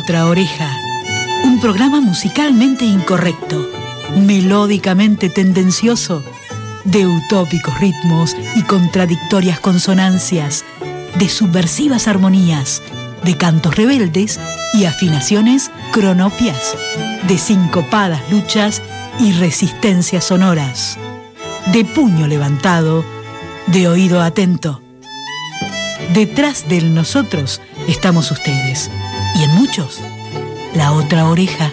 Otra Oreja, un programa musicalmente incorrecto, melódicamente tendencioso, de utópicos ritmos y contradictorias consonancias, de subversivas armonías, de cantos rebeldes y afinaciones cronopias, de sincopadas luchas y resistencias sonoras, de puño levantado, de oído atento. Detrás del nosotros estamos ustedes, y en muchos, la otra oreja.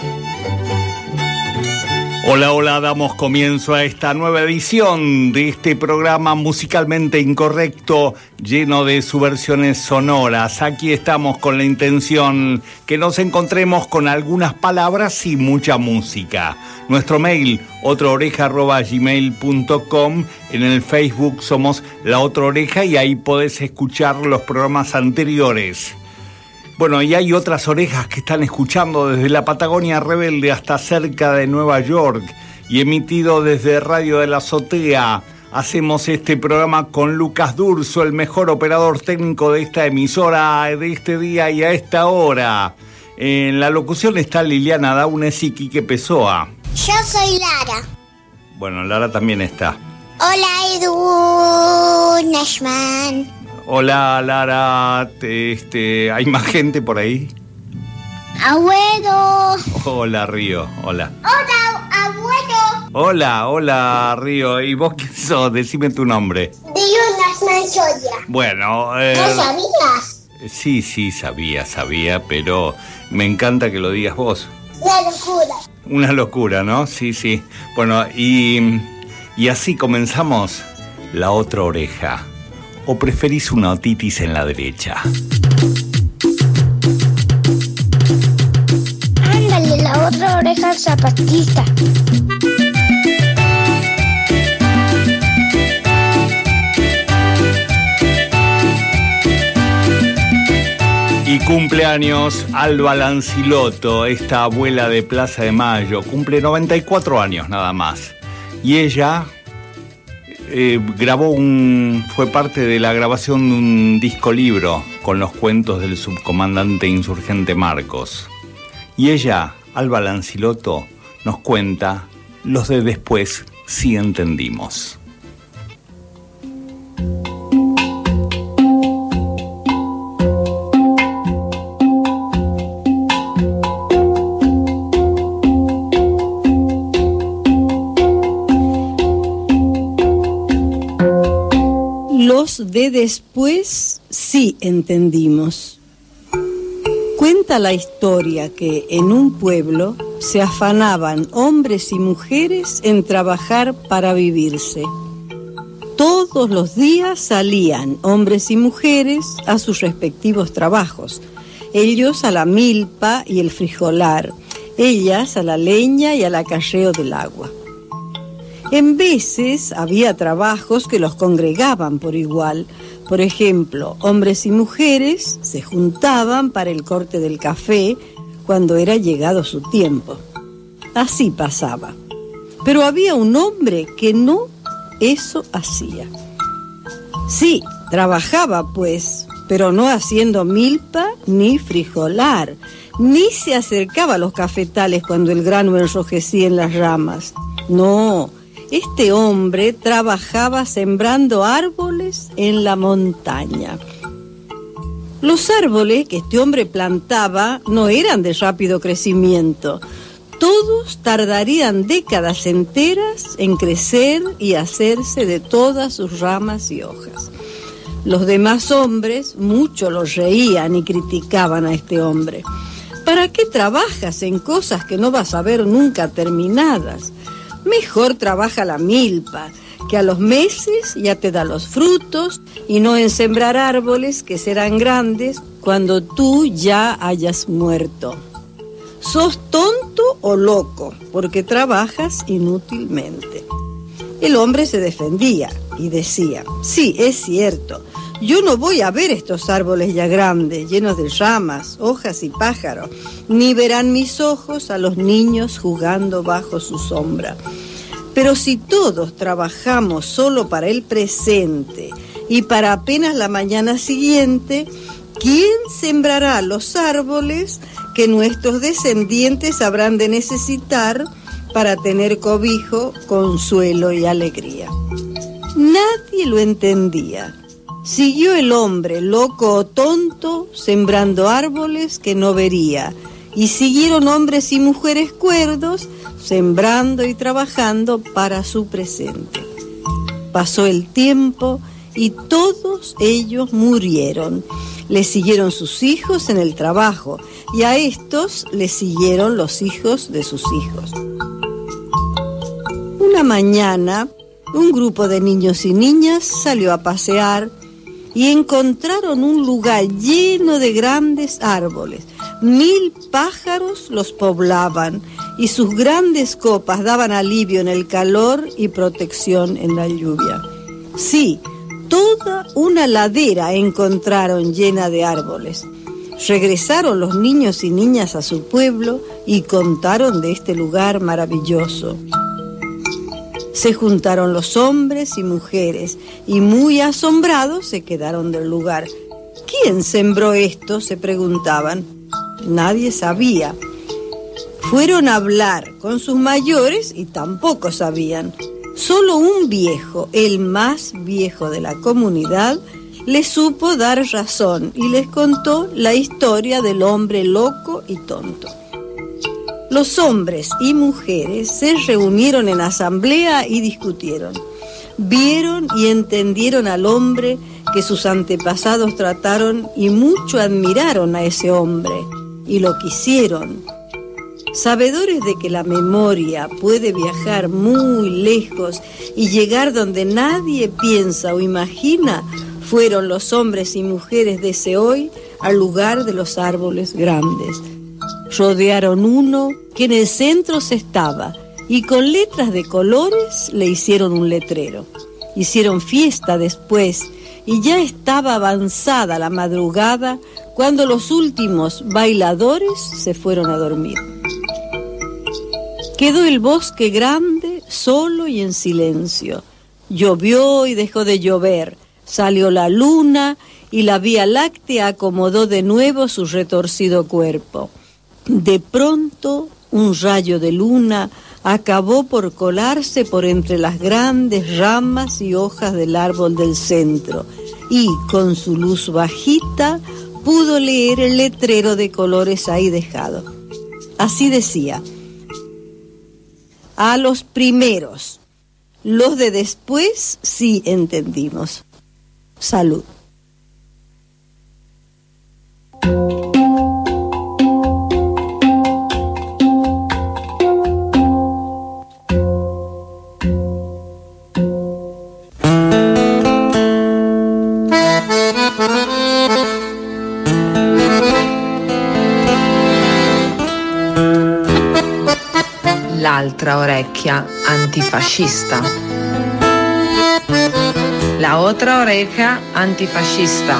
Hola, hola, damos comienzo a esta nueva edición de este programa musicalmente incorrecto, lleno de subversiones sonoras. Aquí estamos con la intención que nos encontremos con algunas palabras y mucha música. Nuestro mail, otraoreja@gmail.com. En el Facebook somos La Otra Oreja y ahí podés escuchar los programas anteriores. Bueno, y hay otras orejas que están escuchando desde la Patagonia Rebelde hasta cerca de Nueva York y emitido desde Radio de la Azotea. Hacemos este programa con Lucas Durso, el mejor operador técnico de esta emisora de este día y a esta hora. En la locución está Liliana Daunes y Quique Pessoa. Yo soy Lara. Bueno, Lara también está. Hola, Edu Nashman. Hola, Lara. ¿Hay más gente por ahí? Abuelo. Hola, Río. Hola. Hola, abuelo. Hola, Río. ¿Y vos quién sos? Decime tu nombre. Río Nashman Soya. Bueno, ¿No sabías? Sí, sabía, pero me encanta que lo digas vos. Una locura. Una locura, ¿no? Sí. Bueno, y así comenzamos La Otra Oreja. ¿O preferís una otitis en la derecha? Ándale, la otra oreja zapatista. Y cumpleaños Alba Lancilotto, esta abuela de Plaza de Mayo. Cumple 94 años nada más. Y ella fue parte de la grabación de un disco libro con los cuentos del subcomandante insurgente Marcos. Y ella, Alba Lancilotto, nos cuenta los de después sí entendimos. Los de después sí entendimos. Cuenta la historia que en un pueblo se afanaban hombres y mujeres en trabajar para vivirse. Todos los días salían hombres y mujeres a sus respectivos trabajos. Ellos a la milpa y el frijolar, ellas a la leña y al acarreo del agua. En veces había trabajos que los congregaban por igual. Por ejemplo, hombres y mujeres se juntaban para el corte del café cuando era llegado su tiempo. Así pasaba. Pero había un hombre que no eso hacía. Sí, trabajaba pues, pero no haciendo milpa ni frijolar, ni se acercaba a los cafetales cuando el grano enrojecía en las ramas. No. Este hombre trabajaba sembrando árboles en la montaña. Los árboles que este hombre plantaba no eran de rápido crecimiento. Todos tardarían décadas enteras en crecer y hacerse de todas sus ramas y hojas. Los demás hombres mucho los reían y criticaban a este hombre. ¿Para qué trabajas en cosas que no vas a ver nunca terminadas? Mejor trabaja la milpa, que a los meses ya te da los frutos, y no en sembrar árboles que serán grandes cuando tú ya hayas muerto. Sos tonto o loco, porque trabajas inútilmente. El hombre se defendía y decía, sí, es cierto, yo no voy a ver estos árboles ya grandes, llenos de ramas, hojas y pájaros, ni verán mis ojos a los niños jugando bajo su sombra. Pero si todos trabajamos solo para el presente y para apenas la mañana siguiente, ¿quién sembrará los árboles que nuestros descendientes habrán de necesitar para tener cobijo, consuelo y alegría. Nadie lo entendía. Siguió el hombre, loco o tonto, sembrando árboles que no vería, y siguieron hombres y mujeres cuerdos, sembrando y trabajando para su presente. Pasó el tiempo y todos ellos murieron. Le siguieron sus hijos en el trabajo, y a estos le siguieron los hijos de sus hijos. Una mañana, un grupo de niños y niñas salió a pasear y encontraron un lugar lleno de grandes árboles. 1000 pájaros los poblaban y sus grandes copas daban alivio en el calor y protección en la lluvia. Sí, toda una ladera encontraron llena de árboles. Regresaron los niños y niñas a su pueblo y contaron de este lugar maravilloso. Se juntaron los hombres y mujeres y muy asombrados se quedaron del lugar. ¿Quién sembró esto?, se preguntaban. Nadie sabía. Fueron a hablar con sus mayores y tampoco sabían. Solo un viejo, el más viejo de la comunidad, les supo dar razón y les contó la historia del hombre loco y tonto. Los hombres y mujeres se reunieron en asamblea y discutieron. Vieron y entendieron al hombre que sus antepasados trataron y mucho admiraron a ese hombre y lo quisieron. Sabedores de que la memoria puede viajar muy lejos y llegar donde nadie piensa o imagina, fueron los hombres y mujeres de ese hoy al lugar de los árboles grandes. Rodearon uno que en el centro se estaba y con letras de colores le hicieron un letrero. Hicieron fiesta después y ya estaba avanzada la madrugada cuando los últimos bailadores se fueron a dormir. Quedó el bosque grande, solo y en silencio. Llovió y dejó de llover. Salió la luna y la Vía Láctea acomodó de nuevo su retorcido cuerpo. De pronto, un rayo de luna acabó por colarse por entre las grandes ramas y hojas del árbol del centro y, con su luz bajita, pudo leer el letrero de colores ahí dejado. Así decía: a los primeros, los de después sí entendimos. Salud. L'altra orecchia antifascista. La otra oreja antifascista.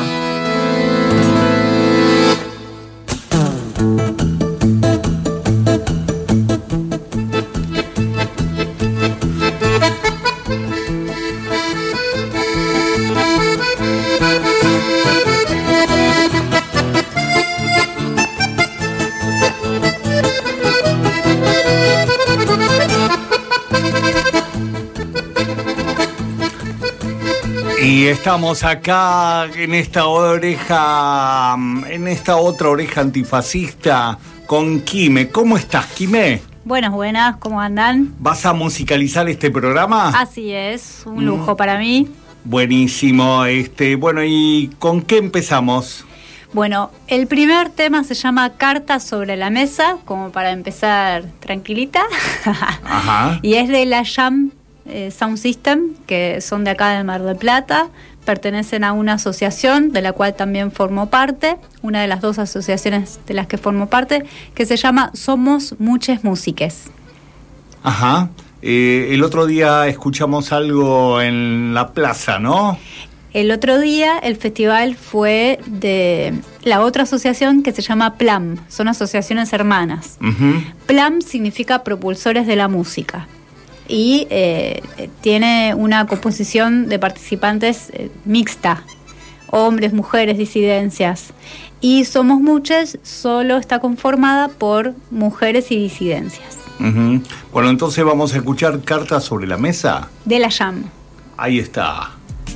Y estamos acá en esta otra oreja antifascista con Quime. ¿Cómo estás, Quime? Buenas, ¿cómo andan? ¿Vas a musicalizar este programa? Así es, un lujo para mí. Buenísimo. Bueno, ¿y con qué empezamos? Bueno, el primer tema se llama Cartas sobre la mesa, como para empezar tranquilita. Ajá. Y es de la Jam Sound System, que son de acá de Mar del Plata. Pertenecen a una asociación de la cual también formo parte, una de las 2 asociaciones de las que formo parte, que se llama Somos Muches Músiques. Ajá. El otro día escuchamos algo en la plaza, ¿no? El otro día el festival fue de la otra asociación que se llama PLAM, son asociaciones hermanas. Uh-huh. PLAM significa Propulsores de la Música. Y tiene una composición de participantes mixta, hombres, mujeres, disidencias. Y Somos Muchas solo está conformada por mujeres y disidencias. Uh-huh. Bueno, entonces vamos a escuchar Cartas sobre la Mesa. De la Jam. Ahí está.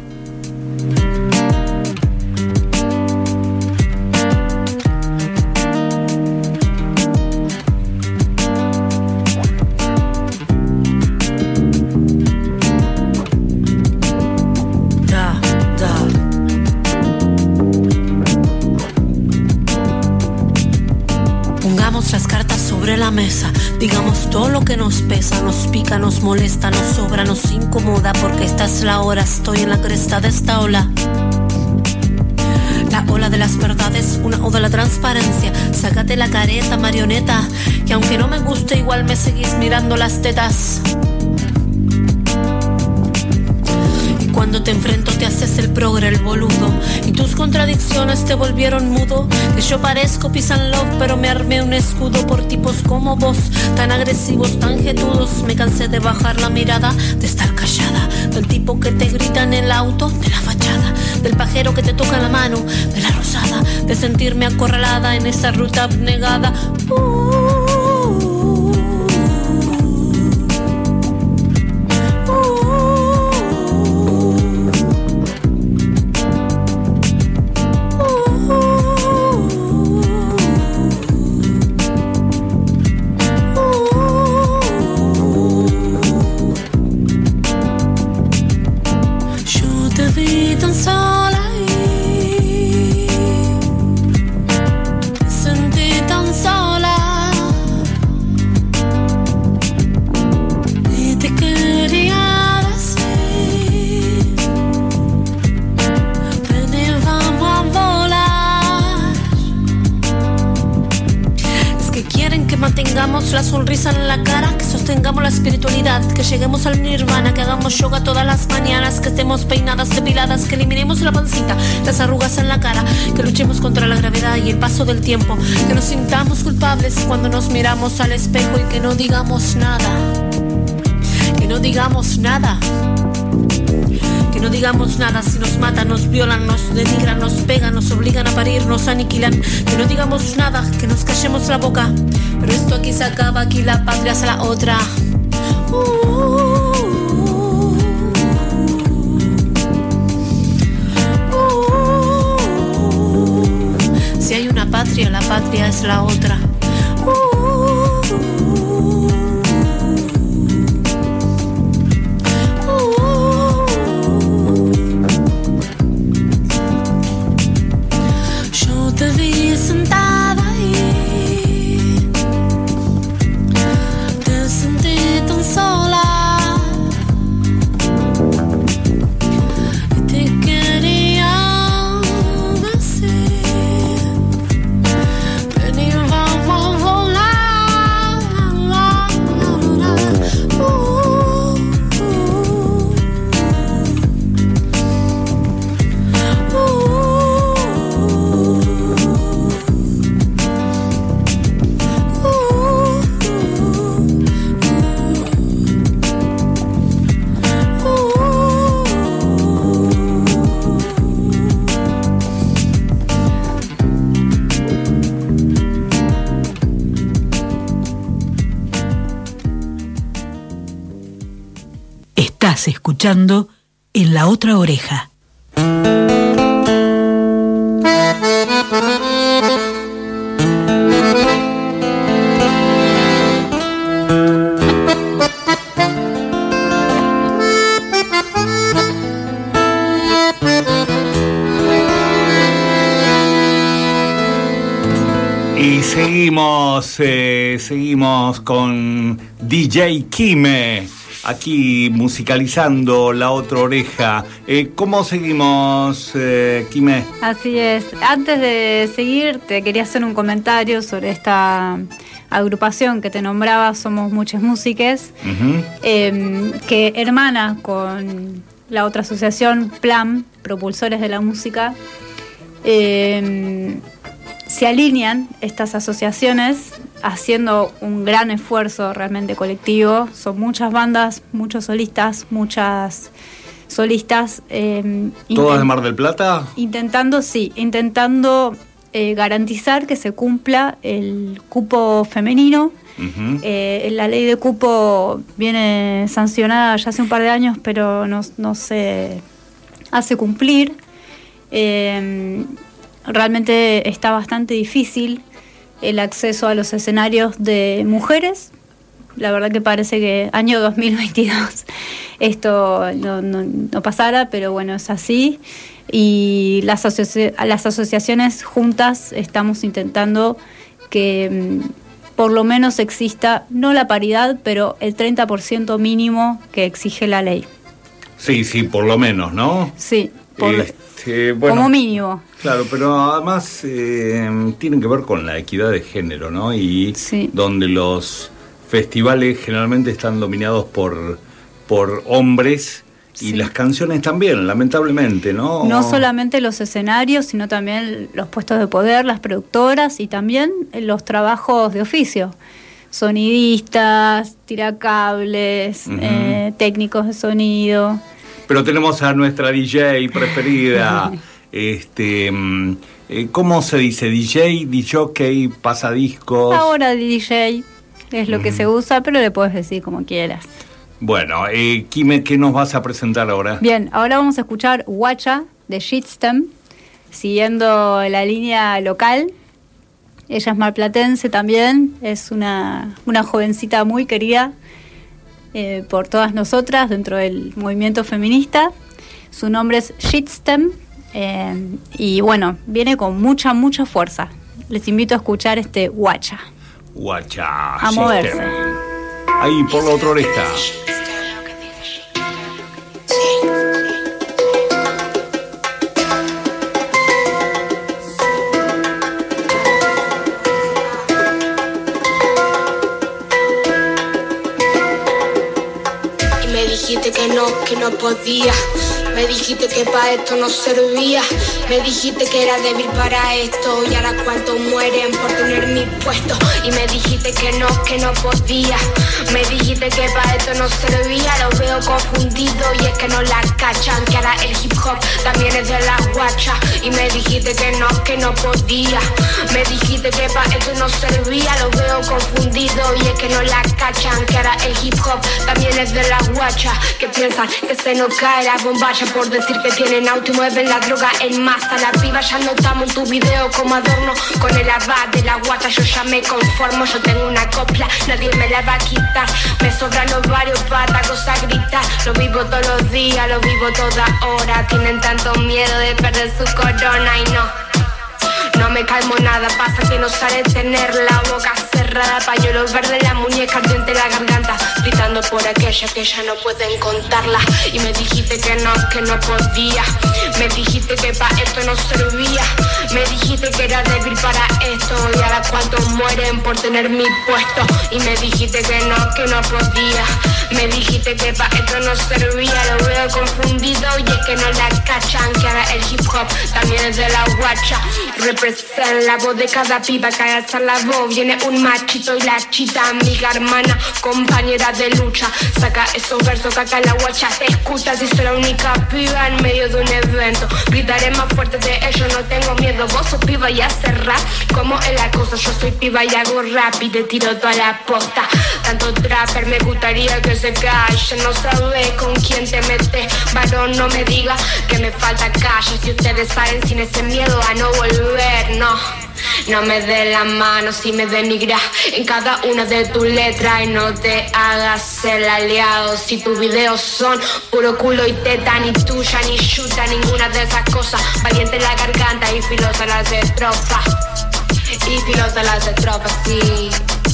Las cartas sobre la mesa, digamos todo lo que nos pesa, nos pica, nos molesta, nos sobra, nos incomoda, porque esta es la hora, estoy en la cresta de esta ola. La ola de las verdades, una oda a la transparencia. Sácate la careta, marioneta, que aunque no me guste igual me seguís mirando las tetas. Cuando te enfrento te haces el progre, el boludo, y tus contradicciones te volvieron mudo. Que yo parezco peace and love, pero me armé un escudo por tipos como vos, tan agresivos, tan jetudos. Me cansé de bajar la mirada, de estar callada, del tipo que te grita en el auto, de la fachada, del pajero que te toca la mano, de la rosada, de sentirme acorralada en esa ruta abnegada. La sonrisa en la cara, que sostengamos la espiritualidad, que lleguemos al nirvana, que hagamos yoga todas las mañanas, que estemos peinadas, depiladas, que eliminemos la pancita, las arrugas en la cara, que luchemos contra la gravedad y el paso del tiempo, que nos sintamos culpables cuando nos miramos al espejo y que no digamos nada, que no digamos nada. Que no digamos nada si nos matan, nos violan, nos denigran, nos pegan, nos obligan a parir, nos aniquilan. Que no digamos nada, que nos callemos la boca. Pero esto aquí se acaba, aquí la patria es la otra. Si hay una patria, la patria es la otra. Te vi sentada ahí, te sentí tan sola y te quería decir, vení, vamos a volar. Estás escuchando En la Otra Oreja. Y seguimos con DJ Quime, aquí musicalizando La Otra Oreja. ¿Cómo seguimos, Quime? Así es. Antes de seguir, te quería hacer un comentario sobre esta agrupación que te nombraba, Somos Muchas Músiques, que hermana con la otra asociación, PLAM, Propulsores de la Música. Se alinean estas asociaciones haciendo un gran esfuerzo realmente colectivo. Son muchas bandas, muchos solistas, muchas solistas. ¿Todas de Mar del Plata? Intentando garantizar que se cumpla el cupo femenino. Uh-huh. La ley de cupo viene sancionada ya hace un par de años, pero no se hace cumplir. Realmente está bastante difícil el acceso a los escenarios de mujeres. La verdad que parece que año 2022 esto no pasara, pero bueno, es así. Y las asociaciones juntas estamos intentando que por lo menos exista, no la paridad, pero el 30% mínimo que exige la ley. Sí, por lo menos, ¿no? Sí, bueno, como mínimo. Claro, pero además tienen que ver con la equidad de género, ¿no? Y sí. Donde los festivales generalmente están dominados por hombres. Y sí. Las canciones también, lamentablemente, ¿no? No solamente los escenarios, sino también los puestos de poder, las productoras y también los trabajos de oficio. Sonidistas, tiracables, uh-huh. Técnicos de sonido. Pero tenemos a nuestra DJ preferida, ¿cómo se dice? DJ, DJ, pasadiscos. Ahora DJ es lo que se usa, pero le puedes decir como quieras. Bueno, Quime, ¿qué nos vas a presentar ahora? Bien, ahora vamos a escuchar Guacha de Shitstem, siguiendo la línea local. Ella es marplatense también, es una jovencita muy querida por todas nosotras dentro del movimiento feminista. Su nombre es Shitstem y bueno, viene con mucha fuerza. Les invito a escuchar este Guacha. Guacha, a moverse. Shitstem. Ahí por la otra oreja. Y me dijiste que no podía. Me dijiste que para esto no servía. Me dijiste que era débil para esto. Y ahora cuántos mueren por tener mi puesto. Y me dijiste que no podía. Me dijiste que para esto no servía. Lo veo confundido y es que no la cachan. Que ahora el hip hop también es de la guacha. Y me dijiste que no podía. Me dijiste que para esto no servía. Lo veo confundido y es que no la cachan. Que ahora el hip hop también es de la guacha. Que piensan que se nos cae la bombacha por decir que tienen auto y mueven la droga en masa. La piba ya no estamos en tu video como adorno. Con el abad de la guata yo ya me conformo. Yo tengo una copla, nadie me la va a quitar. Me sobran los varios patacos a gritar. Lo vivo todos los días, lo vivo toda hora. Tienen tanto miedo de perder su corona y no me calmo nada, pasa que no sale tener la boca cerrada. Pañuelos verdes, la muñeca ardiente, la garganta, gritando por aquella que ya no pueden contarla. Y me dijiste que no podía. Me dijiste que para esto no servía. Me dijiste que era débil para esto. Y ahora cuántos mueren por tener mi puesto. Y me dijiste que no podía. Me dijiste que para esto no servía. Lo veo confundido y es que no la cachan. Que ahora el hip hop también es de la guacha. Representa la voz de cada piba que al alzar la voz viene un machito y la chita, amiga, hermana, compañera de lucha. Saca esos versos que acá la guacha te escucha. Si soy la única piba en medio de un evento, gritaré más fuerte de ellos, no tengo miedo. Vos sos piba y haces rap, como es la cosa. Yo soy piba y hago rap y te tiro toda la posta. Tanto trapper me gustaría que se calle. No sabes con quién te metes, varón, no me diga que me falta calle. Si ustedes salen sin ese miedo a no volver, no me dé la mano si me denigras en cada una de tus letras. Y no te hagas el aliado si tus videos son puro culo y teta. Ni tuya ni chuta, ninguna de esas cosas. Valiente en la garganta y filosa las estrofas. Y filosa las estrofas, sí.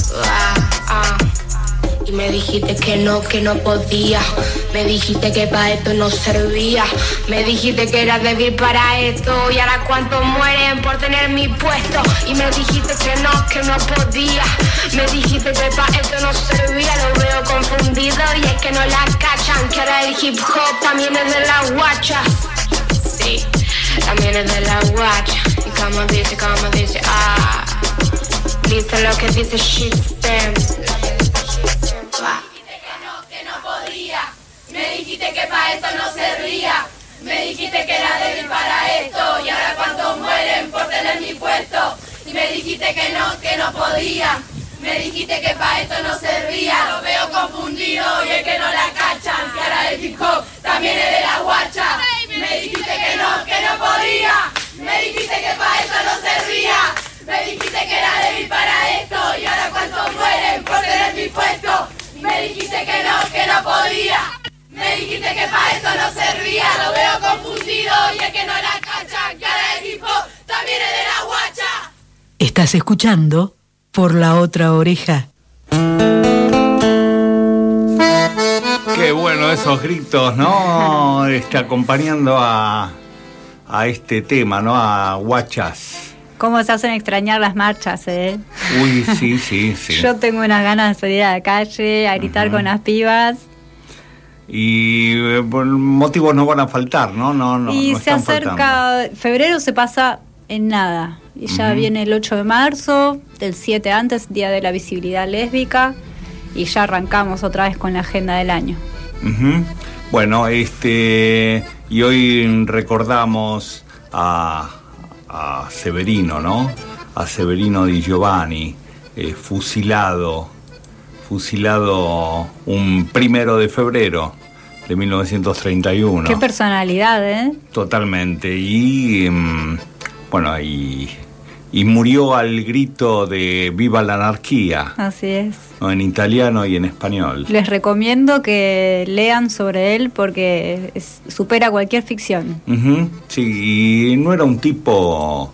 Y me dijiste que no podía. Me dijiste que para esto no servía. Me dijiste que era débil para esto. Y ahora cuántos mueren por tener mi puesto. Y me dijiste que no podía. Me dijiste que para esto no servía. Lo veo confundido y es que no la cachan. Que ahora el hip hop también es de las guachas. Sí, también es de las guachas. Y como dice, dice lo que dice Shitstem. Me dijiste que no podía. Me dijiste que para esto no servía. dijiste que no podía. Me dijiste que pa' esto no servía. Lo veo confundido y el que no la cacha. Que ahora del hip hop también es de la guacha. Me dijiste que no podía. Me dijiste que pa' esto no servía. Me dijiste que era débil para esto. Y ahora cuántos mueren por tener mi puesto. Me dijiste que no podía. Me dijiste que pa' esto no servía. Lo veo confundido y el que no la cacha. Que ahora del hip hop también es de la guacha. Estás escuchando Por la Otra Oreja. Qué bueno esos gritos, ¿no? Acompañando a este tema, ¿no? A guachas. ¿Cómo se hacen extrañar las marchas, Uy, sí. Yo tengo unas ganas de salir a la calle, a gritar con las pibas. Y motivos no van a faltar, ¿no? Y no se acerca, faltando. Febrero se pasa en nada. Y ya viene el 8 de marzo, del 7 antes, Día de la Visibilidad Lésbica, y ya arrancamos otra vez con la agenda del año. Bueno, y hoy recordamos a Severino, ¿no? A Severino Di Giovanni, fusilado un 1 de febrero de 1931. Qué personalidad, Totalmente. Y bueno, y murió al grito de ¡Viva la anarquía! Así es. ¿No? En italiano y en español. Les recomiendo que lean sobre él porque supera cualquier ficción. Sí, y no era un tipo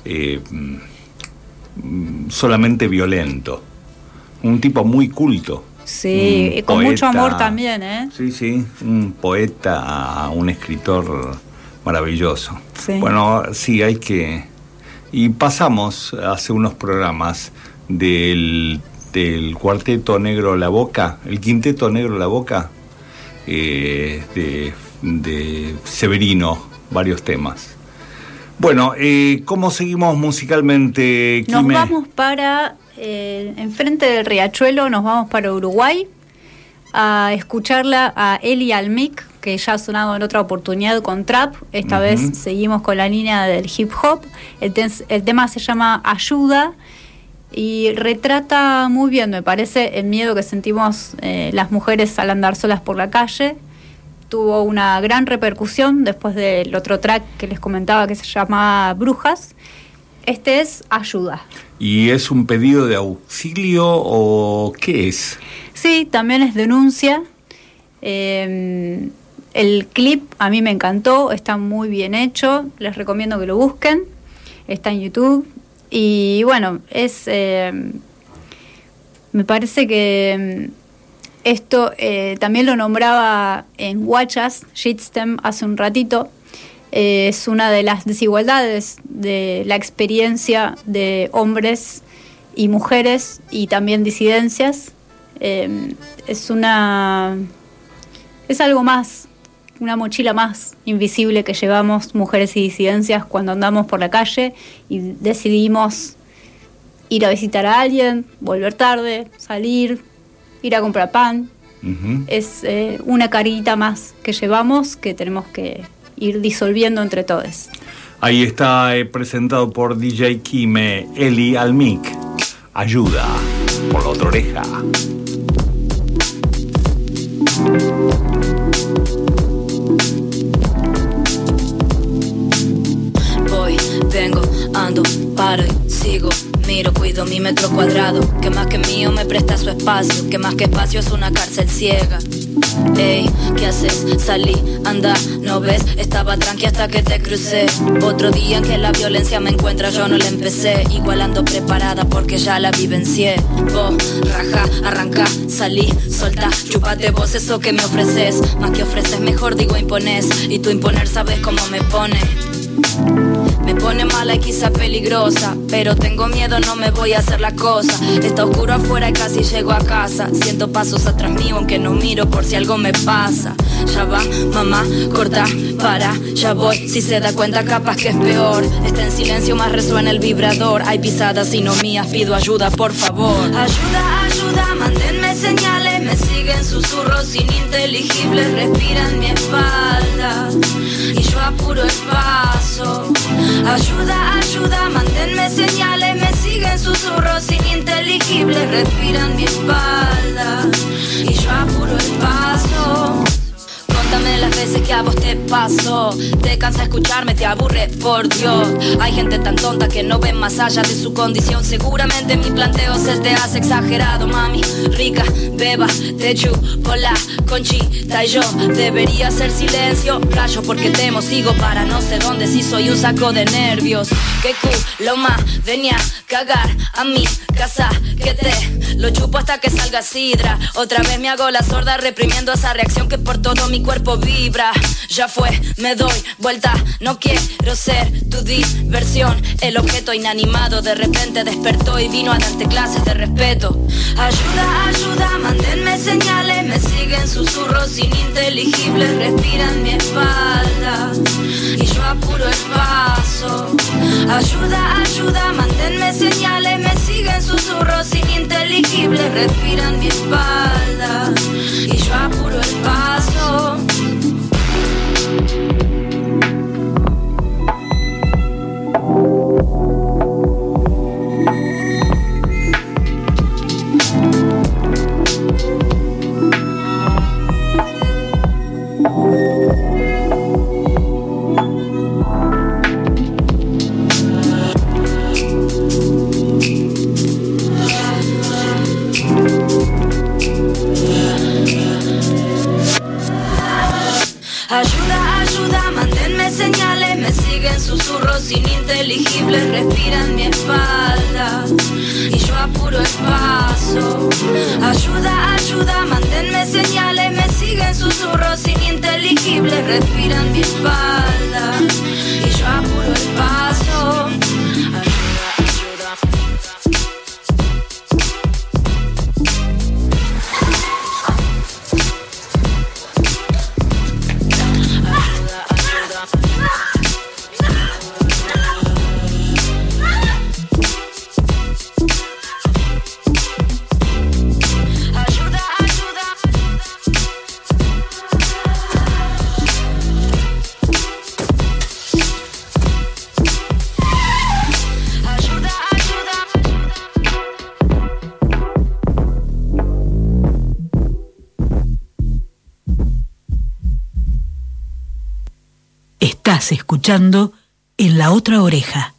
solamente violento. Un tipo muy culto. Sí, y con mucho amor también, Sí, un poeta, un escritor maravilloso. Sí. Bueno, sí, hay que... Y pasamos hace unos programas del Cuarteto Negro La Boca, el Quinteto Negro La Boca, de Severino, varios temas. Bueno, ¿cómo seguimos musicalmente, Quime? Nos vamos para, enfrente del Riachuelo, nos vamos para Uruguay a escucharla a Eli Almic, que ya ha sonado en otra oportunidad con trap. Esta vez seguimos con la línea del hip hop. El tema se llama Ayuda y retrata muy bien, me parece, el miedo que sentimos las mujeres al andar solas por la calle. Tuvo una gran repercusión después del otro track que les comentaba que se llama Brujas. Este es Ayuda. ¿Y es un pedido de auxilio o qué es? Sí, también es denuncia. El clip a mí me encantó, está muy bien hecho, les recomiendo que lo busquen, está en YouTube. Y bueno, me parece que esto también lo nombraba en Guachas, Shitstem, hace un ratito. Es una de las desigualdades de la experiencia de hombres y mujeres y también disidencias. Es algo más, una mochila más invisible que llevamos mujeres y disidencias cuando andamos por la calle y decidimos ir a visitar a alguien, volver tarde, salir, ir a comprar pan. Es una carita más que llevamos que tenemos que ir disolviendo entre todos. Ahí está presentado por DJ Quime, Eli Almic. Ayuda, por la otra oreja. Voy, vengo, ando, paro y sigo. Miro, cuido mi metro cuadrado, que más que mío me presta su espacio, que más que espacio es una cárcel ciega. Ey, ¿qué haces? Salí, anda, ¿no ves? Estaba tranqui hasta que te crucé. Otro día en que la violencia me encuentra, yo no la empecé. Igual ando preparada porque ya la vivencié. Vos, raja, arranca, salí, solta, chúpate vos eso que me ofreces. Más que ofreces, mejor digo impones. Y tú imponer sabes cómo me pone. Me pone mala y quizá peligrosa, pero tengo miedo, no me voy a hacer la cosa. Está oscuro afuera y casi llego a casa. Siento pasos atrás mío aunque no miro por si algo me pasa. Ya va, mamá, corta, para, ya voy. Si se da cuenta capaz que es peor. Está en silencio más resuena el vibrador. Hay pisadas y no mías, pido ayuda por favor. Ayuda, ayuda, mándenme señales. Me siguen susurros ininteligibles, respiran mi espalda y yo apuro el paso. Ayuda, ayuda, mándenme señales. Me siguen respiran mi espalda y yo apuro el paso. Contame las veces que a vos te pasó. Te cansa escucharme, te aburre, por Dios. Hay gente tan tonta que no ve más allá de su condición. Seguramente mi planteo se te hace exagerado, mami. Rica, beba, te chupo la conchita y yo debería hacer silencio. Rayo porque temo, sigo para no sé dónde. Si soy un saco de nervios. Qué culo más, venía a cagar a mi casa. Que te lo chupo hasta que salga sidra. Otra vez me hago la sorda reprimiendo esa reacción que por todo mi cuerpo vibra. Ya fue, me doy vuelta. No quiero ser tu diversión. El objeto inanimado de repente despertó y vino a darte clases de respeto. Ayuda, ayuda, mándenme señales. Me siguen susurros ininteligibles. Respiran mi espalda y yo apuro el paso. Ayuda, ayuda, mándenme señales. Me siguen susurros ininteligibles. Respiran mi espalda y yo apuro el paso. Ayuda, ayuda, mándenme señales. Me siguen susurros ininteligibles. Respiran mi espalda y yo apuro el paso. Ayuda, ayuda, mándenme señales. Me siguen susurros ininteligibles. Respiran mi espalda y yo apuro el paso. Estás escuchando En la Otra Oreja.